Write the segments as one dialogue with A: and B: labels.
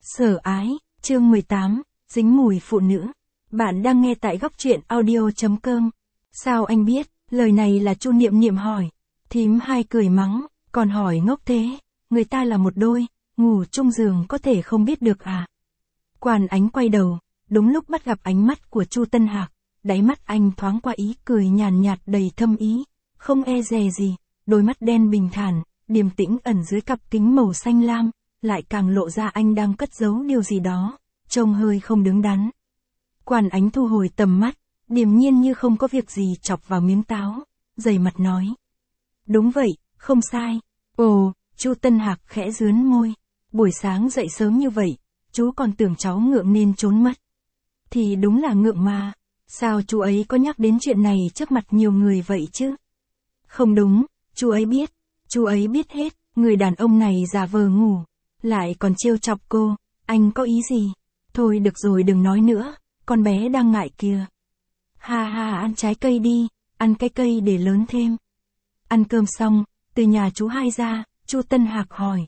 A: Sở ái, chương 18, dính mùi phụ nữ. Bạn đang nghe tại góc truyện audio.com. Sao anh biết, lời này là Chu Niệm Niệm hỏi. Thím Hai cười mắng, còn hỏi ngốc thế, người ta là một đôi, ngủ chung giường có thể không biết được à. Quan Ánh quay đầu, đúng lúc bắt gặp ánh mắt của Chu Tân Hạc, đáy mắt anh thoáng qua ý cười nhàn nhạt đầy thâm ý, không e dè gì, đôi mắt đen bình thản, điềm tĩnh ẩn dưới cặp kính màu xanh lam, lại càng lộ ra anh đang cất giấu điều gì đó, trông hơi không đứng đắn. Quan Ánh thu hồi tầm mắt, điềm nhiên như không có việc gì chọc vào miếng táo, dày mặt nói. Đúng vậy, không sai. Ồ, Chu Tân Hạc khẽ rướn môi, buổi sáng dậy sớm như vậy, chú còn tưởng cháu ngượng nên trốn mất. Thì đúng là ngượng mà, sao chú ấy có nhắc đến chuyện này trước mặt nhiều người vậy chứ? Không đúng, chú ấy biết hết, người đàn ông này giả vờ ngủ, lại còn trêu chọc cô, anh có ý gì? Thôi được rồi đừng nói nữa, con bé đang ngại kìa. Ha ha, ăn trái cây đi, ăn cái cây để lớn thêm. Ăn cơm xong, từ nhà chú Hai ra, Chu Tân Hạc hỏi.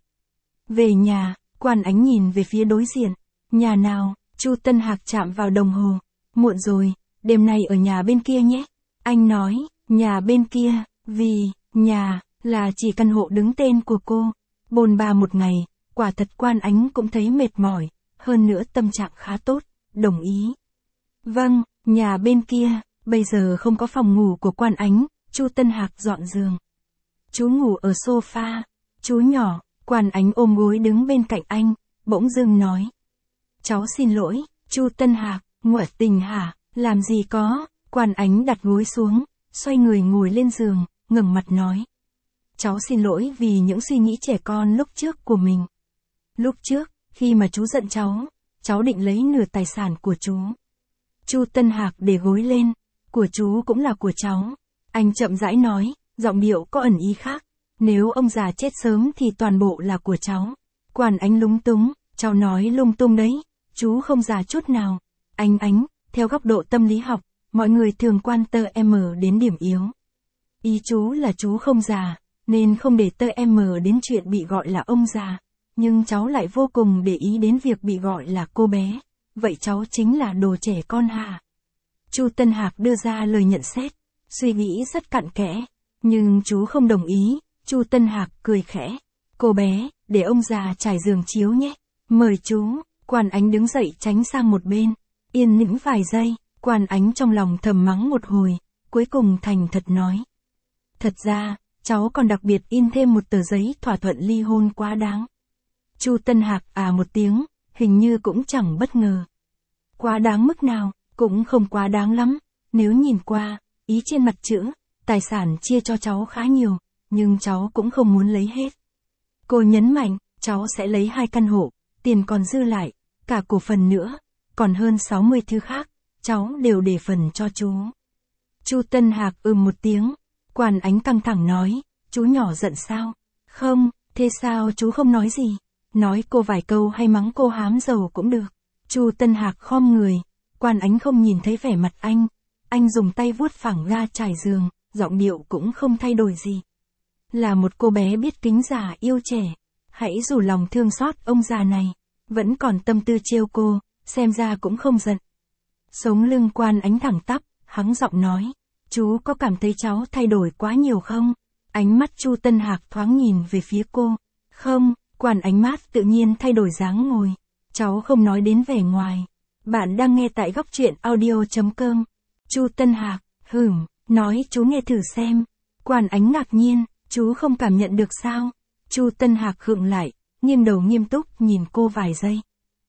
A: Về nhà, Quan Ánh nhìn về phía đối diện. Nhà nào? Chu Tân Hạc chạm vào đồng hồ. Muộn rồi, đêm nay ở nhà bên kia nhé. Anh nói, nhà bên kia, vì, nhà, là chỉ căn hộ đứng tên của cô. Bôn ba một ngày, quả thật Quan Ánh cũng thấy mệt mỏi, hơn nữa tâm trạng khá tốt, đồng ý. Vâng, nhà bên kia, bây giờ không có phòng ngủ của Quan Ánh, Chu Tân Hạc dọn giường. Chú ngủ ở sofa, chú nhỏ, Quan Ánh ôm gối đứng bên cạnh anh, bỗng dưng nói. Cháu xin lỗi, Chu Tân Hạc, ngoại tình hả, làm gì có, Quan Ánh đặt gối xuống, xoay người ngồi lên giường, ngẩng mặt nói. Cháu xin lỗi vì những suy nghĩ trẻ con lúc trước của mình. Lúc trước, khi mà chú giận cháu định lấy nửa tài sản của chú. Chu Tân Hạc để gối lên, của chú cũng là của cháu. Anh chậm rãi nói, giọng điệu có ẩn ý khác. Nếu ông già chết sớm thì toàn bộ là của cháu. Quan Ánh lúng túng, cháu nói lung tung đấy, chú không già chút nào. Ánh, theo góc độ tâm lý học, mọi người thường quan tâm đến điểm yếu. Ý chú là chú không già, nên không để tâm đến chuyện bị gọi là ông già. Nhưng cháu lại vô cùng để ý đến việc bị gọi là cô bé. Vậy cháu chính là đồ trẻ con hả? Chu Tân Hạc đưa ra lời nhận xét, suy nghĩ rất cặn kẽ. Nhưng chú không đồng ý, Chu Tân Hạc cười khẽ. Cô bé, để ông già trải giường chiếu nhé. Mời chú. Quan Ánh đứng dậy tránh sang một bên. Yên tĩnh vài giây, Quan Ánh trong lòng thầm mắng một hồi, cuối cùng thành thật nói. Thật ra, cháu còn đặc biệt in thêm một tờ giấy thỏa thuận ly hôn quá đáng. Chu Tân Hạc một tiếng, hình như cũng chẳng bất ngờ. Quá đáng mức nào, cũng không quá đáng lắm, nếu nhìn qua, ý trên mặt chữ, tài sản chia cho cháu khá nhiều, nhưng cháu cũng không muốn lấy hết. Cô nhấn mạnh, cháu sẽ lấy 2 căn hộ, tiền còn dư lại, cả cổ phần nữa, còn hơn 60 thứ khác, cháu đều để phần cho chú. Chu Tân Hạc một tiếng, Quan Ánh căng thẳng nói, chú nhỏ giận sao? Không, thế sao chú không nói gì? Nói cô vài câu hay mắng cô hám dầu cũng được. Chu Tân Hạc khom người, Quan Ánh không nhìn thấy vẻ mặt anh dùng tay vuốt phẳng ga trải giường, giọng điệu cũng không thay đổi gì. Là một cô bé biết kính già yêu trẻ, hãy rủ lòng thương xót ông già này, vẫn còn tâm tư trêu cô, xem ra cũng không giận. Sống lưng Quan Ánh thẳng tắp, hắng giọng nói, chú có cảm thấy cháu thay đổi quá nhiều không? Ánh mắt Chu Tân Hạc thoáng nhìn về phía cô. Không, Quan Ánh mát tự nhiên thay đổi dáng ngồi. Cháu không nói đến vẻ ngoài. Bạn đang nghe tại góc truyện audio.com. Chu Tân Hạc, nói chú nghe thử xem. Quan Ánh ngạc nhiên, chú không cảm nhận được sao? Chu Tân Hạc khựng lại, nghiêng đầu nghiêm túc nhìn cô vài giây.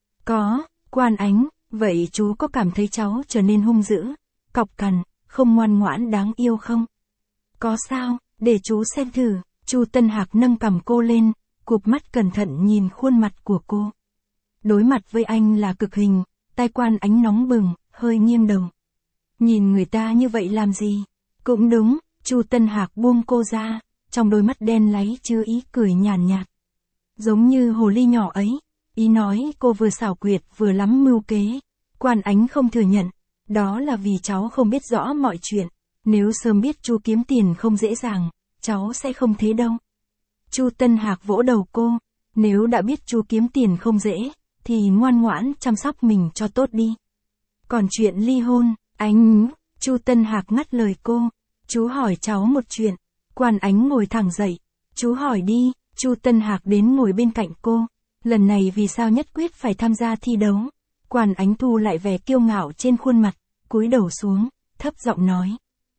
A: Có, Quan Ánh, vậy chú có cảm thấy cháu trở nên hung dữ, cọc cằn, không ngoan ngoãn đáng yêu không? Có sao, để chú xem thử. Chu Tân Hạc nâng cằm cô lên, cụp mắt cẩn thận nhìn khuôn mặt của cô. Đối mặt với anh là cực hình, tai Quan Ánh nóng bừng, hơi nghiêng đầu. Nhìn người ta như vậy làm gì? Cũng đúng, Chu Tân Hạc buông cô ra, trong đôi mắt đen láy chứa ý cười nhàn nhạt. Giống như hồ ly nhỏ ấy, ý nói cô vừa xảo quyệt vừa lắm mưu kế. Quan Ánh không thừa nhận, đó là vì cháu không biết rõ mọi chuyện. Nếu sớm biết chú kiếm tiền không dễ dàng, cháu sẽ không thế đâu. Chu Tân Hạc vỗ đầu cô, nếu đã biết chú kiếm tiền không dễ, thì ngoan ngoãn chăm sóc mình cho tốt đi. Còn chuyện ly hôn, anh... Chu Tân Hạc ngắt lời cô. Chú hỏi cháu một chuyện. Quan Ánh ngồi thẳng dậy. Chú hỏi đi. Chu Tân Hạc đến ngồi bên cạnh cô. Lần này vì sao nhất quyết phải tham gia thi đấu? Quan Ánh thu lại vẻ kiêu ngạo trên khuôn mặt, cúi đầu xuống, thấp giọng nói.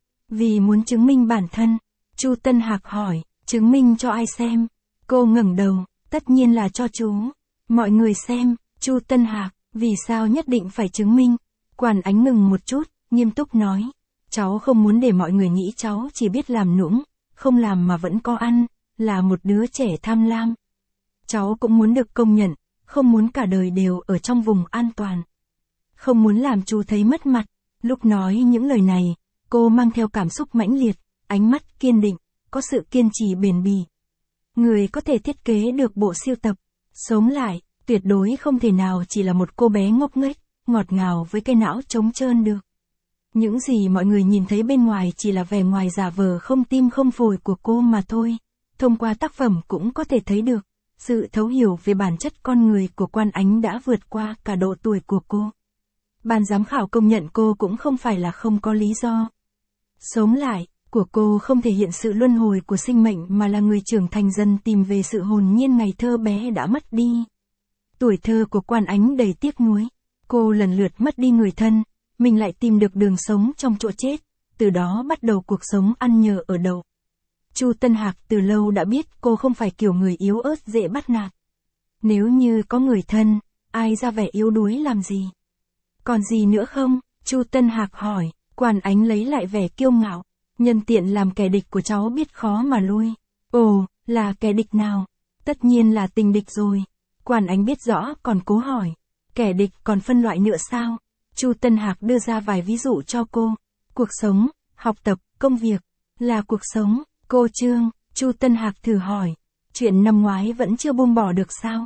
A: Vì muốn chứng minh bản thân. Chu Tân Hạc hỏi, chứng minh cho ai xem? Cô ngẩng đầu, tất nhiên là cho chú. Mọi người xem. Chu Tân Hạc, vì sao nhất định phải chứng minh? Quan Ánh ngừng một chút, nghiêm túc nói. Cháu không muốn để mọi người nghĩ cháu chỉ biết làm nũng, không làm mà vẫn có ăn, là một đứa trẻ tham lam. Cháu cũng muốn được công nhận, không muốn cả đời đều ở trong vùng an toàn. Không muốn làm chú thấy mất mặt. Lúc nói những lời này, cô mang theo cảm xúc mãnh liệt, ánh mắt kiên định, có sự kiên trì bền bỉ. Người có thể thiết kế được bộ sưu tập, sống lại, tuyệt đối không thể nào chỉ là một cô bé ngốc nghếch, ngọt ngào với cái não trống trơn được. Những gì mọi người nhìn thấy bên ngoài chỉ là vẻ ngoài giả vờ không tim không phổi của cô mà thôi. Thông qua tác phẩm cũng có thể thấy được, sự thấu hiểu về bản chất con người của Quan Ánh đã vượt qua cả độ tuổi của cô. Ban giám khảo công nhận cô cũng không phải là không có lý do. Sống lại, của cô không thể hiện sự luân hồi của sinh mệnh mà là người trưởng thành dần tìm về sự hồn nhiên ngày thơ bé đã mất đi. Tuổi thơ của Quan Ánh đầy tiếc nuối. Cô lần lượt mất đi người thân, mình lại tìm được đường sống trong chỗ chết, từ đó bắt đầu cuộc sống ăn nhờ ở đậu. Chu Tân Hạc từ lâu đã biết cô không phải kiểu người yếu ớt dễ bắt nạt. Nếu như có người thân, ai ra vẻ yếu đuối làm gì? Còn gì nữa không? Chu Tân Hạc hỏi. Quan Ánh lấy lại vẻ kiêu ngạo. Nhân tiện làm kẻ địch của cháu biết khó mà lui. Ồ, là kẻ địch nào? Tất nhiên là tình địch rồi. Quan Ánh biết rõ còn cố hỏi. Kẻ địch còn phân loại nữa sao? Chu Tân Hạc đưa ra vài ví dụ cho cô. Cuộc sống, học tập, công việc. Là cuộc sống. Cô Trương, Chu Tân Hạc thử hỏi. Chuyện năm ngoái vẫn chưa buông bỏ được sao?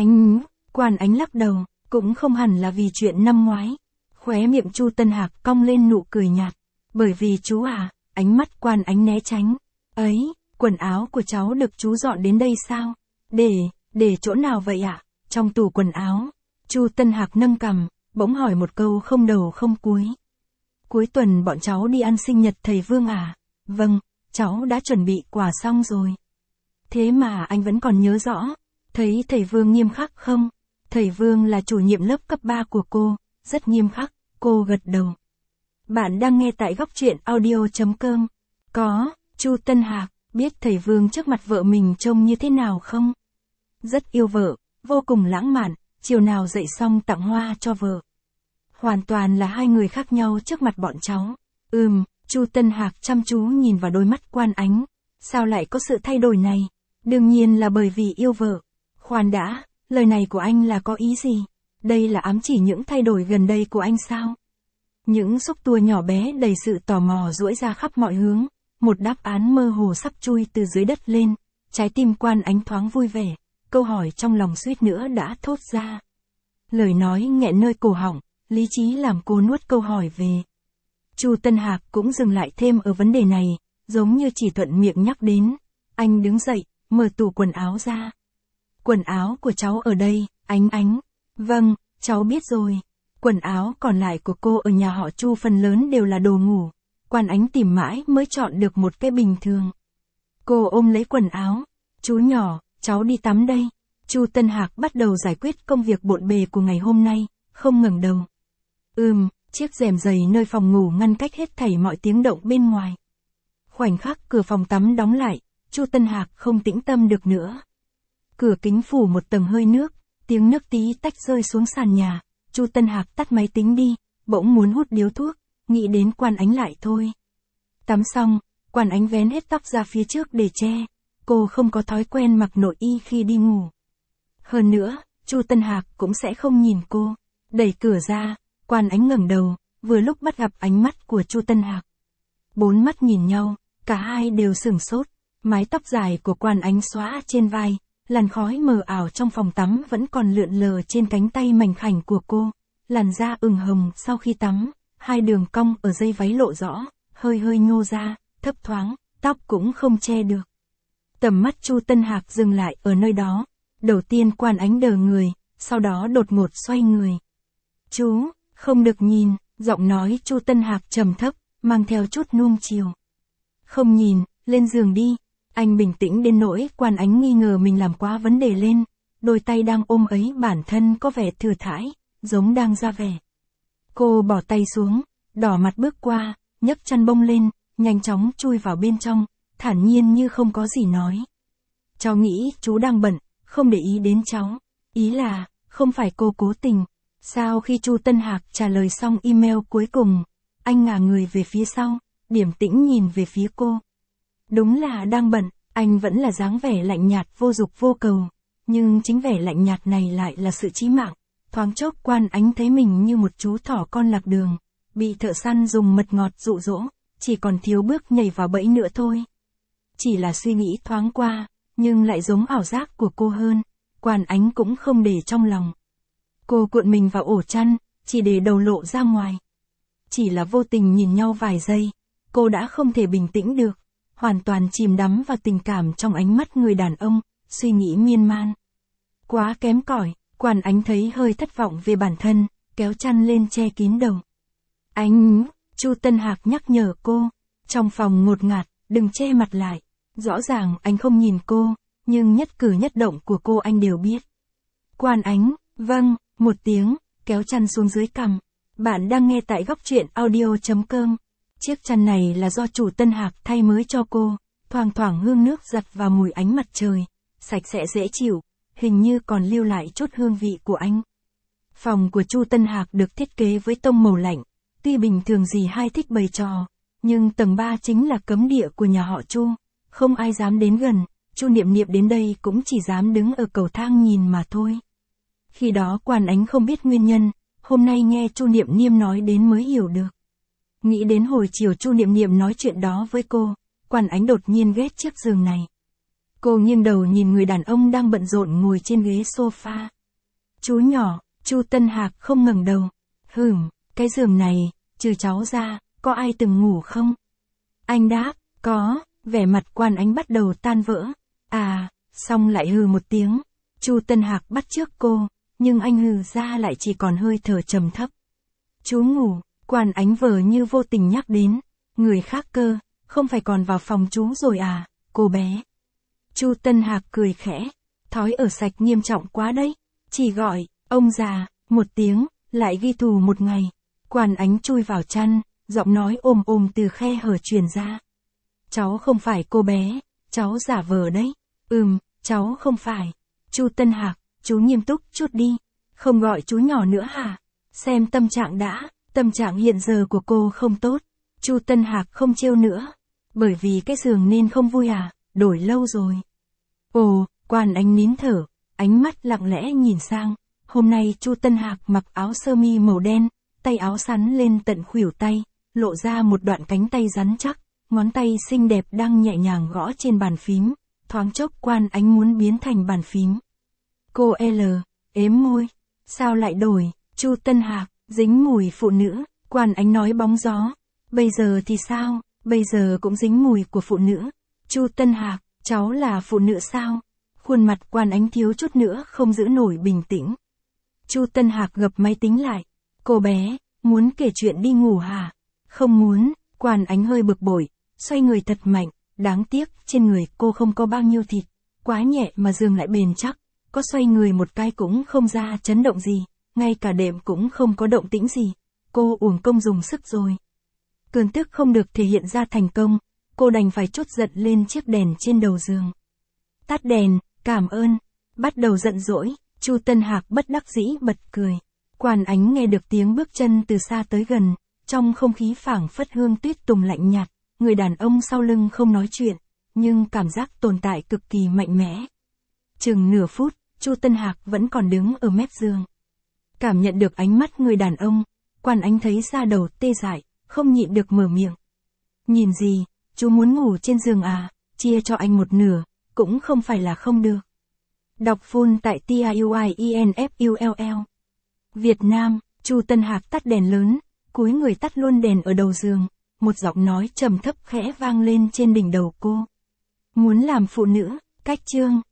A: Quan Ánh lắc đầu, cũng không hẳn là vì chuyện năm ngoái. Khóe miệng Chu Tân Hạc cong lên nụ cười nhạt. Bởi vì chú à, ánh mắt Quan Ánh né tránh. Ấy, quần áo của cháu được chú dọn đến đây sao? Để chỗ nào vậy ạ? Trong tủ quần áo. Chu Tân Hạc nâng cằm, bỗng hỏi một câu không đầu không cuối. Cuối tuần bọn cháu đi ăn sinh nhật thầy Vương à? Vâng, cháu đã chuẩn bị quà xong rồi. Thế mà anh vẫn còn nhớ rõ. Thấy thầy Vương nghiêm khắc không? Thầy Vương là chủ nhiệm lớp cấp 3 của cô, rất nghiêm khắc. Cô gật đầu. Bạn đang nghe tại góc truyện audio.com. Có, Chu Tân Hạc, biết thầy Vương trước mặt vợ mình trông như thế nào không? Rất yêu vợ, vô cùng lãng mạn, chiều nào dậy xong tặng hoa cho vợ. Hoàn toàn là hai người khác nhau trước mặt bọn cháu. Chu Tân Hạc chăm chú nhìn vào đôi mắt Quan Ánh. Sao lại có sự thay đổi này? Đương nhiên là bởi vì yêu vợ. Khoan đã, lời này của anh là có ý gì? Đây là ám chỉ những thay đổi gần đây của anh sao? Những xúc tua nhỏ bé đầy sự tò mò duỗi ra khắp mọi hướng. Một đáp án mơ hồ sắp chui từ dưới đất lên. Trái tim Quan Ánh thoáng vui vẻ. Câu hỏi trong lòng suýt nữa đã thốt ra. Lời nói nghẹn nơi cổ họng, lý trí làm cô nuốt câu hỏi về. Chu Tân Hạc cũng dừng lại thêm ở vấn đề này, giống như chỉ thuận miệng nhắc đến. Anh đứng dậy, mở tủ quần áo ra. Quần áo của cháu ở đây, Ánh. Vâng, cháu biết rồi. Quần áo còn lại của cô ở nhà họ Chu phần lớn đều là đồ ngủ. Quan Ánh tìm mãi mới chọn được một cái bình thường. Cô ôm lấy quần áo. Chú nhỏ, cháu đi tắm đây. Chu Tân Hạc bắt đầu giải quyết công việc bộn bề của ngày hôm nay, không ngẩng đầu. Chiếc rèm dày nơi phòng ngủ ngăn cách hết thảy mọi tiếng động bên ngoài. Khoảnh khắc cửa phòng tắm đóng lại, Chu Tân Hạc không tĩnh tâm được nữa. Cửa kính phủ một tầng hơi nước, tiếng nước tí tách rơi xuống sàn nhà. Chu Tân Hạc tắt máy tính đi, bỗng muốn hút điếu thuốc, nghĩ đến Quan Ánh lại thôi. Tắm xong, Quan Ánh vén hết tóc ra phía trước để che. Cô không có thói quen mặc nội y khi đi ngủ. Hơn nữa, Chu Tân Hạc cũng sẽ không nhìn cô. Đẩy cửa ra, Quan Ánh ngẩng đầu, vừa lúc bắt gặp ánh mắt của Chu Tân Hạc. Bốn mắt nhìn nhau, cả hai đều sửng sốt. Mái tóc dài của Quan Ánh xõa trên vai, làn khói mờ ảo trong phòng tắm vẫn còn lượn lờ trên cánh tay mảnh khảnh của cô. Làn da ửng hồng sau khi tắm, hai đường cong ở dây váy lộ rõ, hơi nhô ra, thấp thoáng, tóc cũng không che được. Tầm mắt Chu Tân Hạc dừng lại ở nơi đó. Đầu tiên Quan Ánh đờ người, sau đó đột ngột xoay người. Chú, không được nhìn, giọng nói Chu Tân Hạc trầm thấp, mang theo chút nuông chiều. Không nhìn, lên giường đi. Anh bình tĩnh đến nỗi Quan Ánh nghi ngờ mình làm quá vấn đề lên, đôi tay đang ôm ấy bản thân có vẻ thừa thãi, giống đang ra vẻ. Cô bỏ tay xuống, đỏ mặt bước qua, nhấc chăn bông lên, nhanh chóng chui vào bên trong, thản nhiên như không có gì nói. Cháu nghĩ chú đang bận, không để ý đến cháu. Ý là, không phải cô cố tình. Sau khi Chu Tân Hạc trả lời xong email cuối cùng, anh ngả người về phía sau, điềm tĩnh nhìn về phía cô. Đúng là đang bận, anh vẫn là dáng vẻ lạnh nhạt vô dục vô cầu, nhưng chính vẻ lạnh nhạt này lại là sự chí mạng. Thoáng chốc Quan Ánh thấy mình như một chú thỏ con lạc đường, bị thợ săn dùng mật ngọt dụ dỗ, chỉ còn thiếu bước nhảy vào bẫy nữa thôi. Chỉ là suy nghĩ thoáng qua, nhưng lại giống ảo giác của cô hơn, Quan Ánh cũng không để trong lòng. Cô cuộn mình vào ổ chăn, chỉ để đầu lộ ra ngoài. Chỉ là vô tình nhìn nhau vài giây, cô đã không thể bình tĩnh được, hoàn toàn chìm đắm vào tình cảm trong ánh mắt người đàn ông, suy nghĩ miên man. Quá kém cỏi, Quan Ánh thấy hơi thất vọng về bản thân, kéo chăn lên che kín đầu. Anh, Chu Tân Hạc nhắc nhở cô, trong phòng ngột ngạt, đừng che mặt lại. Rõ ràng anh không nhìn cô, nhưng nhất cử nhất động của cô anh đều biết. Quan Ánh, vâng, một tiếng, kéo chăn xuống dưới cằm. Bạn đang nghe tại góc truyện audio.com. Chiếc chăn này là do chủ Tân Hạc thay mới cho cô, thoang thoảng hương nước giặt và mùi ánh mặt trời, sạch sẽ dễ chịu, hình như còn lưu lại chút hương vị của anh. Phòng của Chu Tân Hạc được thiết kế với tông màu lạnh, tuy bình thường gì hai thích bày trò, nhưng tầng 3 chính là cấm địa của nhà họ Chu, không ai dám đến gần, Chu Niệm Niệm đến đây cũng chỉ dám đứng ở cầu thang nhìn mà thôi. Khi đó Quan Ánh không biết nguyên nhân, hôm nay nghe Chu Niệm Niệm nói đến mới hiểu được. Nghĩ đến hồi chiều Chu Niệm Niệm nói chuyện đó với cô, Quan Ánh đột nhiên ghét chiếc giường này. Cô nghiêng đầu nhìn người đàn ông đang bận rộn ngồi trên ghế sofa. Chú nhỏ, Chu Tân Hạc không ngẩng đầu. Cái giường này, trừ cháu ra, có ai từng ngủ không? Anh đáp, có, vẻ mặt Quan Ánh bắt đầu tan vỡ. Xong lại hừ một tiếng. Chu Tân Hạc bắt chước cô, nhưng anh hừ ra lại chỉ còn hơi thở trầm thấp. Chú ngủ, Quan Ánh vờ như vô tình nhắc đến. Người khác cơ, không phải còn vào phòng chú rồi à, cô bé. Chu Tân Hạc cười khẽ, thói ở sạch nghiêm trọng quá đấy, chỉ gọi, ông già, một tiếng, lại ghi thù một ngày. Quan Ánh chui vào chăn, giọng nói ồm ồm từ khe hở truyền ra. Cháu không phải cô bé, cháu giả vờ đấy. Cháu không phải. Chu Tân Hạc, chú nghiêm túc chút đi, không gọi chú nhỏ nữa hả? Xem tâm trạng đã, tâm trạng hiện giờ của cô không tốt. Chu Tân Hạc không trêu nữa, bởi vì cái giường nên không vui à, đổi lâu rồi. Ồ, Quan Ánh nín thở, ánh mắt lặng lẽ nhìn sang. Hôm nay Chu Tân Hạc mặc áo sơ mi màu đen, tay áo sắn lên tận khuỷu tay, lộ ra một đoạn cánh tay rắn chắc, ngón tay xinh đẹp đang nhẹ nhàng gõ trên bàn phím, thoáng chốc Quan Ánh muốn biến thành bàn phím. Cô ếm môi, sao lại đổi? Chu Tân Hạc, dính mùi phụ nữ, Quan Ánh nói bóng gió. Bây giờ thì sao? Bây giờ cũng dính mùi của phụ nữ. Chu Tân Hạc, cháu là phụ nữ sao? Khuôn mặt Quan Ánh thiếu chút nữa không giữ nổi bình tĩnh. Chu Tân Hạc gập máy tính lại. Cô bé, muốn kể chuyện đi ngủ hả? Không muốn, Quan Ánh hơi bực bội, xoay người thật mạnh, đáng tiếc trên người cô không có bao nhiêu thịt, quá nhẹ mà giường lại bền chắc, có xoay người một cái cũng không ra chấn động gì, ngay cả đệm cũng không có động tĩnh gì, cô uổng công dùng sức rồi. Cơn tức không được thể hiện ra thành công, cô đành phải trút giận lên chiếc đèn trên đầu giường. Tắt đèn, cảm ơn, bắt đầu giận dỗi, Chu Tân Hạc bất đắc dĩ bật cười. Quan Ánh nghe được tiếng bước chân từ xa tới gần, trong không khí phảng phất hương tuyết tùng lạnh nhạt, người đàn ông sau lưng không nói chuyện, nhưng cảm giác tồn tại cực kỳ mạnh mẽ. Chừng nửa phút, Chu Tân Hạc vẫn còn đứng ở mép giường. Cảm nhận được ánh mắt người đàn ông, Quan Ánh thấy da đầu tê dại, không nhịn được mở miệng. Nhìn gì, chú muốn ngủ trên giường à, chia cho anh một nửa, cũng không phải là không được. Đọc full tại TIUIENFULL. Việt Nam, Chu Tân Hạc tắt đèn lớn, cúi người tắt luôn đèn ở đầu giường, một giọng nói trầm thấp khẽ vang lên trên đỉnh đầu cô. Muốn làm phụ nữ, cách chương.